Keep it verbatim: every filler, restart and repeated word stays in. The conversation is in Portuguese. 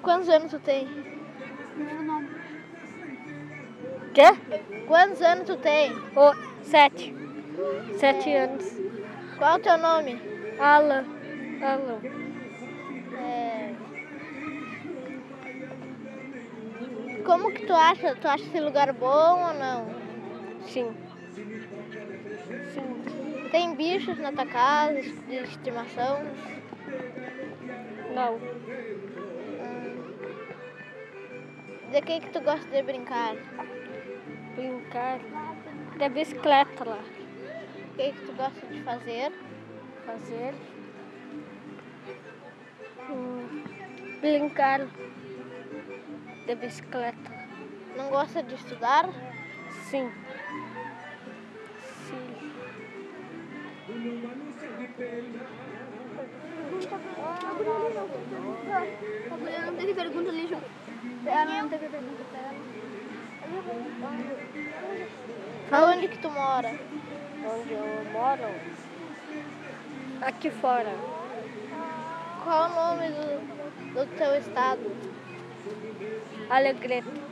Quantos anos tu tem? Meu nome. Quê? Quantos anos tu tem? Oh, sete. Sete anos. Qual é o teu nome? Alan. Alan. É... Como que tu acha? Tu acha esse lugar bom ou não? Sim. Sim. Tem bichos na tua casa de estimação? Não. Hum. De que que tu gosta de brincar? Brincar. De bicicleta lá. O que que tu gosta de fazer? Fazer. Hum, brincar de bicicleta. Não gosta de estudar? Sim. Sim. A mulher não teve pergunta ali, Ju. Ela não teve pergunta pra ela. Aonde que tu mora? Onde eu moro? Aqui fora. Qual o nome do, do teu estado? Alegrete.